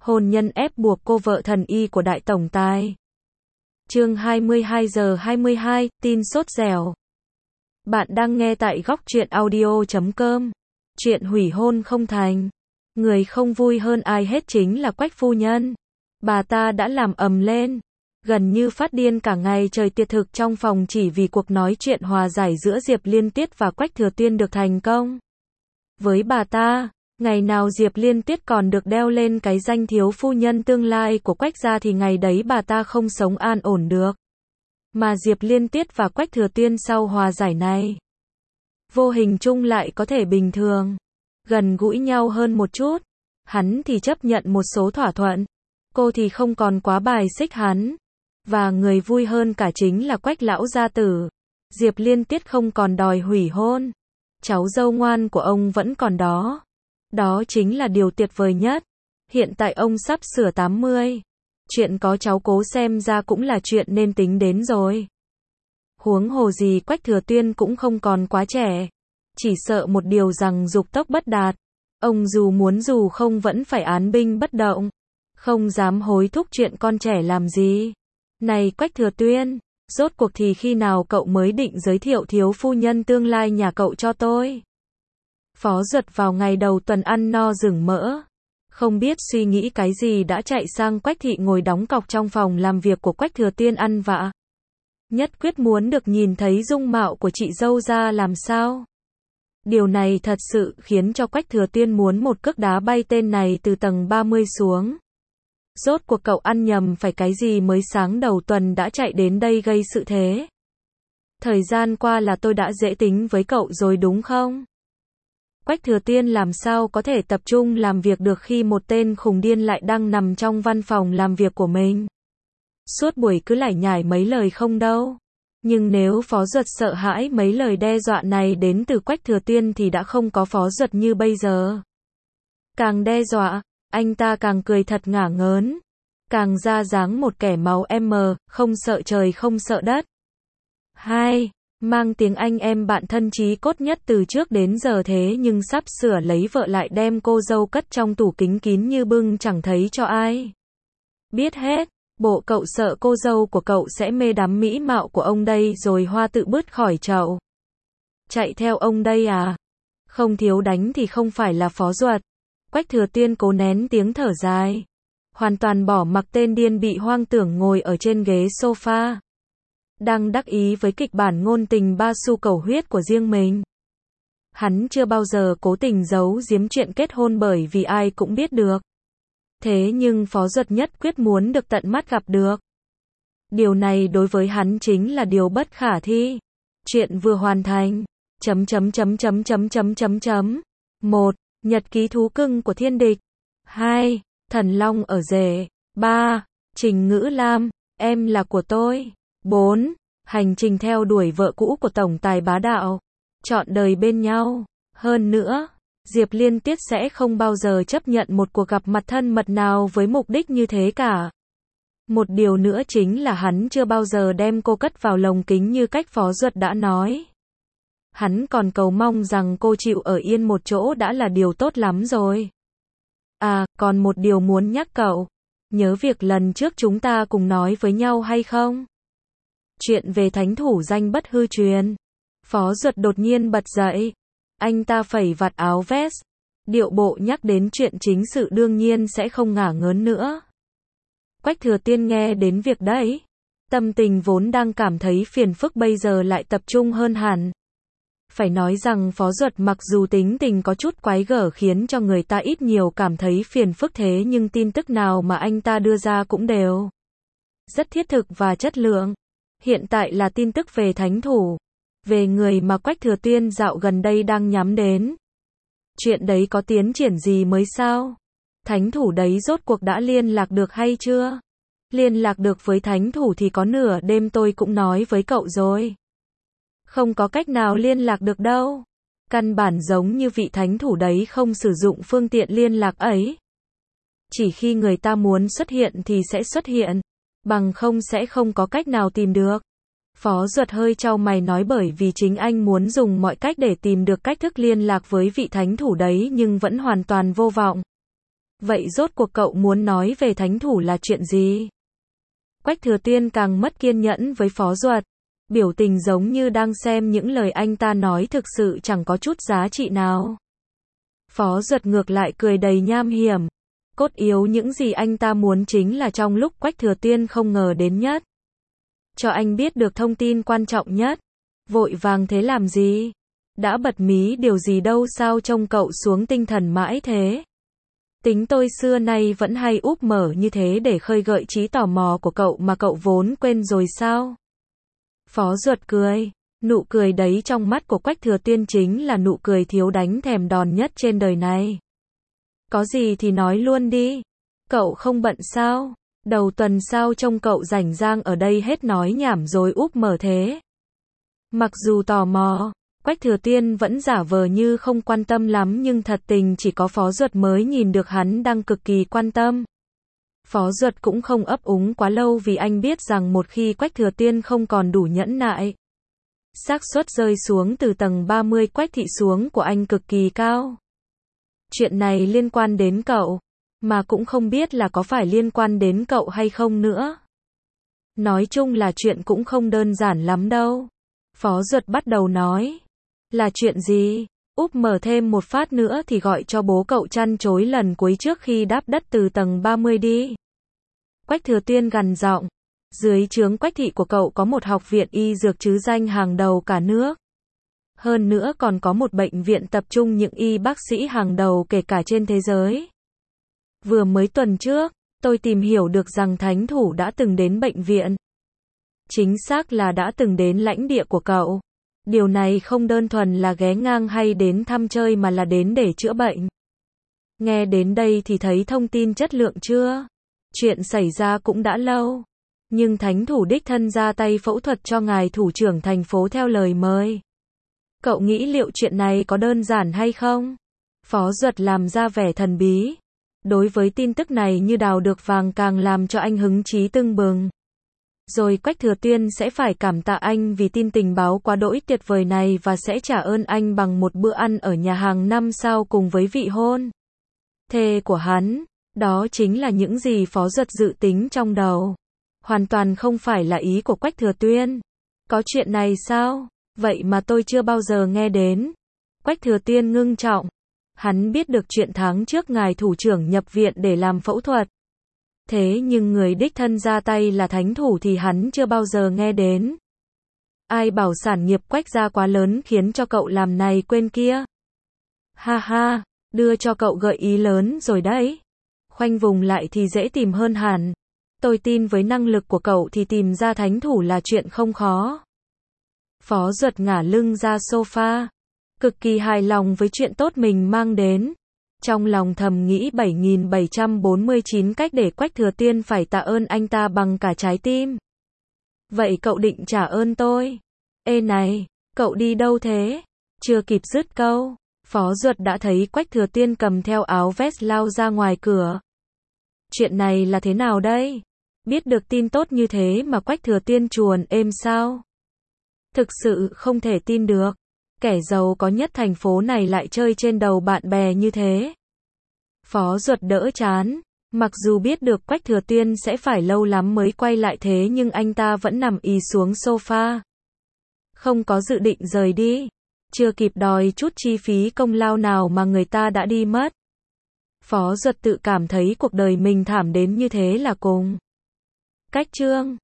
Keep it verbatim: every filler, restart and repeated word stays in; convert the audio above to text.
Hôn nhân ép buộc cô vợ thần y của đại tổng tài. Chương hai mươi hai giờ hai mươi hai, tin sốt dẻo. Bạn đang nghe tại góc truyện audio chấm com. Chuyện hủy hôn không thành. Người không vui hơn ai hết chính là Quách phu nhân. Bà ta đã làm ầm lên, gần như phát điên cả ngày trời tiệt thực trong phòng chỉ vì cuộc nói chuyện hòa giải giữa Diệp Liên Tiết và Quách Thừa Tuyên được thành công. Với bà ta, ngày nào Diệp Liên Tiết còn được đeo lên cái danh thiếu phu nhân tương lai của Quách gia thì ngày đấy bà ta không sống an ổn được. Mà Diệp Liên Tiết và Quách Thừa Tuyên sau hòa giải này, vô hình chung lại có thể bình thường, gần gũi nhau hơn một chút. Hắn thì chấp nhận một số thỏa thuận, cô thì không còn quá bài xích hắn. Và người vui hơn cả chính là Quách lão gia tử. Diệp Liên Tiết không còn đòi hủy hôn. Cháu dâu ngoan của ông vẫn còn đó. Đó chính là điều tuyệt vời nhất. Hiện tại ông sắp sửa tám mươi. Chuyện có cháu cố xem ra cũng là chuyện nên tính đến rồi. Huống hồ gì Quách Thừa Tuyên cũng không còn quá trẻ. Chỉ sợ một điều rằng dục tốc bất đạt. Ông dù muốn dù không vẫn phải án binh bất động. Không dám hối thúc chuyện con trẻ làm gì. Này Quách Thừa Tuyên, rốt cuộc thì khi nào cậu mới định giới thiệu thiếu phu nhân tương lai nhà cậu cho tôi? Phó Duật vào ngày đầu tuần ăn no rừng mỡ. Không biết suy nghĩ cái gì đã chạy sang Quách thị ngồi đóng cọc trong phòng làm việc của Quách Thừa Tuyên ăn vạ. Nhất quyết muốn được nhìn thấy dung mạo của chị dâu ra làm sao. Điều này thật sự khiến cho Quách Thừa Tuyên muốn một cước đá bay tên này từ tầng ba mươi xuống. Rốt cuộc cậu ăn nhầm phải cái gì mới sáng đầu tuần đã chạy đến đây gây sự thế? Thời gian qua là tôi đã dễ tính với cậu rồi đúng không? Quách Thừa Tuyên làm sao có thể tập trung làm việc được khi một tên khùng điên lại đang nằm trong văn phòng làm việc của mình. Suốt buổi cứ lải nhải mấy lời không đâu. Nhưng nếu Phó Duật sợ hãi mấy lời đe dọa này đến từ Quách Thừa Tuyên thì đã không có Phó Duật như bây giờ. Càng đe dọa, anh ta càng cười thật ngả ngớn. Càng ra dáng một kẻ máu M, không sợ trời không sợ đất. Hai, mang tiếng anh em bạn thân chí cốt nhất từ trước đến giờ thế nhưng sắp sửa lấy vợ lại đem cô dâu cất trong tủ kính kín như bưng chẳng thấy cho ai biết hết. Bộ cậu sợ cô dâu của cậu sẽ mê đắm mỹ mạo của ông đây rồi hoa tự bứt khỏi chậu. Chạy theo ông đây à? Không thiếu đánh thì không phải là Phó Duật. Quách Thừa Tuyên cố nén tiếng thở dài. Hoàn toàn bỏ mặc tên điên bị hoang tưởng ngồi ở trên ghế sofa. Đang đắc ý với kịch bản ngôn tình ba xu cầu huyết của riêng mình. Hắn chưa bao giờ cố tình giấu giếm chuyện kết hôn bởi vì ai cũng biết được. Thế nhưng Phó Duật nhất quyết muốn được tận mắt gặp được. Điều này đối với hắn chính là điều bất khả thi. Chuyện vừa hoàn thành. Chấm chấm chấm chấm chấm chấm chấm chấm. một. Nhật ký thú cưng của thiên địch. hai. Thần Long ở rể. ba. Trình Ngữ Lam, em là của tôi. bốn. Hành trình theo đuổi vợ cũ của tổng tài bá đạo. Trọn đời bên nhau. Hơn nữa, Diệp Liên Tiết sẽ không bao giờ chấp nhận một cuộc gặp mặt thân mật nào với mục đích như thế cả. Một điều nữa chính là hắn chưa bao giờ đem cô cất vào lồng kính như cách Phó Duật đã nói. Hắn còn cầu mong rằng cô chịu ở yên một chỗ đã là điều tốt lắm rồi. À, còn một điều muốn nhắc cậu. Nhớ việc lần trước chúng ta cùng nói với nhau hay không? Chuyện về thánh thủ danh bất hư truyền. Phó Duật đột nhiên bật dậy. Anh ta phẩy vạt áo vest. Điệu bộ nhắc đến chuyện chính sự đương nhiên sẽ không ngả ngớn nữa. Quách Thừa Tuyên nghe đến việc đấy. Tâm tình vốn đang cảm thấy phiền phức bây giờ lại tập trung hơn hẳn. Phải nói rằng Phó Duật mặc dù tính tình có chút quái gở khiến cho người ta ít nhiều cảm thấy phiền phức thế nhưng tin tức nào mà anh ta đưa ra cũng đều rất thiết thực và chất lượng. Hiện tại là tin tức về thánh thủ. Về người mà Quách Thừa Tuyên dạo gần đây đang nhắm đến. Chuyện đấy có tiến triển gì mới sao? Thánh thủ đấy rốt cuộc đã liên lạc được hay chưa? Liên lạc được với thánh thủ thì có nửa đêm tôi cũng nói với cậu rồi. Không có cách nào liên lạc được đâu. Căn bản giống như vị thánh thủ đấy không sử dụng phương tiện liên lạc ấy. Chỉ khi người ta muốn xuất hiện thì sẽ xuất hiện. Bằng không sẽ không có cách nào tìm được. Phó Duật hơi chau mày nói bởi vì chính anh muốn dùng mọi cách để tìm được cách thức liên lạc với vị thánh thủ đấy nhưng vẫn hoàn toàn vô vọng. Vậy rốt cuộc cậu muốn nói về thánh thủ là chuyện gì? Quách Thừa Tiên càng mất kiên nhẫn với Phó Duật. Biểu tình giống như đang xem những lời anh ta nói thực sự chẳng có chút giá trị nào. Phó Duật ngược lại cười đầy nham hiểm. Cốt yếu những gì anh ta muốn chính là trong lúc Quách Thừa Tiên không ngờ đến nhất. Cho anh biết được thông tin quan trọng nhất. Vội vàng thế làm gì? Đã bật mí điều gì đâu sao trông cậu xuống tinh thần mãi thế? Tính tôi xưa nay vẫn hay úp mở như thế để khơi gợi trí tò mò của cậu mà cậu vốn quên rồi sao? Phó Duật cười. Nụ cười đấy trong mắt của Quách Thừa Tiên chính là nụ cười thiếu đánh thèm đòn nhất trên đời này. Có gì thì nói luôn đi. Cậu không bận sao? Đầu tuần sao trông cậu rảnh rang ở đây hết nói nhảm rồi úp mở thế? Mặc dù tò mò, Quách Thừa Tiên vẫn giả vờ như không quan tâm lắm nhưng thật tình chỉ có Phó Duật mới nhìn được hắn đang cực kỳ quan tâm. Phó Duật cũng không ấp úng quá lâu vì anh biết rằng một khi Quách Thừa Tiên không còn đủ nhẫn nại, xác suất rơi xuống từ tầng ba mươi Quách thị xuống của anh cực kỳ cao. Chuyện này liên quan đến cậu, mà cũng không biết là có phải liên quan đến cậu hay không nữa. Nói chung là chuyện cũng không đơn giản lắm đâu. Phó Duật bắt đầu nói. Là chuyện gì? Úp mở thêm một phát nữa thì gọi cho bố cậu chăn chối lần cuối trước khi đáp đất từ tầng ba mươi đi. Quách Thừa Tiên gằn giọng. Dưới trướng Quách thị của cậu có một học viện y dược chứ danh hàng đầu cả nước. Hơn nữa còn có một bệnh viện tập trung những y bác sĩ hàng đầu kể cả trên thế giới. Vừa mới tuần trước, tôi tìm hiểu được rằng thánh thủ đã từng đến bệnh viện. Chính xác là đã từng đến lãnh địa của cậu. Điều này không đơn thuần là ghé ngang hay đến thăm chơi mà là đến để chữa bệnh. Nghe đến đây thì thấy thông tin chất lượng chưa? Chuyện xảy ra cũng đã lâu. Nhưng thánh thủ đích thân ra tay phẫu thuật cho ngài thủ trưởng thành phố theo lời mời. Cậu nghĩ liệu chuyện này có đơn giản hay không? Phó Duật làm ra vẻ thần bí. Đối với tin tức này như đào được vàng càng làm cho anh hứng chí tưng bừng. Rồi Quách Thừa Tiên sẽ phải cảm tạ anh vì tin tình báo quá đỗi tuyệt vời này và sẽ trả ơn anh bằng một bữa ăn ở nhà hàng năm sao cùng với vị hôn thê của hắn. Đó chính là những gì Phó Duật dự tính trong đầu. Hoàn toàn không phải là ý của Quách Thừa Tiên. Có chuyện này sao? Vậy mà tôi chưa bao giờ nghe đến. Quách Thừa Tiên ngưng trọng. Hắn biết được chuyện tháng trước ngài thủ trưởng nhập viện để làm phẫu thuật. Thế nhưng người đích thân ra tay là thánh thủ thì hắn chưa bao giờ nghe đến. Ai bảo sản nghiệp Quách gia quá lớn khiến cho cậu làm này quên kia. Ha ha, đưa cho cậu gợi ý lớn rồi đấy. Khoanh vùng lại thì dễ tìm hơn hẳn. Tôi tin với năng lực của cậu thì tìm ra thánh thủ là chuyện không khó. Phó Duật ngả lưng ra sofa. Cực kỳ hài lòng với chuyện tốt mình mang đến. Trong lòng thầm nghĩ bảy nghìn bảy trăm bốn mươi chín cách để Quách Thừa Tiên phải tạ ơn anh ta bằng cả trái tim. Vậy cậu định trả ơn tôi? Ê này, cậu đi đâu thế? Chưa kịp dứt câu, Phó Duật đã thấy Quách Thừa Tiên cầm theo áo vest lao ra ngoài cửa. Chuyện này là thế nào đây? Biết được tin tốt như thế mà Quách Thừa Tiên chuồn êm sao? Thực sự không thể tin được. Kẻ giàu có nhất thành phố này lại chơi trên đầu bạn bè như thế. Phó Duật đỡ chán. Mặc dù biết được Quách Thừa Tiên sẽ phải lâu lắm mới quay lại thế nhưng anh ta vẫn nằm ì xuống sofa. Không có dự định rời đi. Chưa kịp đòi chút chi phí công lao nào mà người ta đã đi mất. Phó Duật tự cảm thấy cuộc đời mình thảm đến như thế là cùng. Cách chương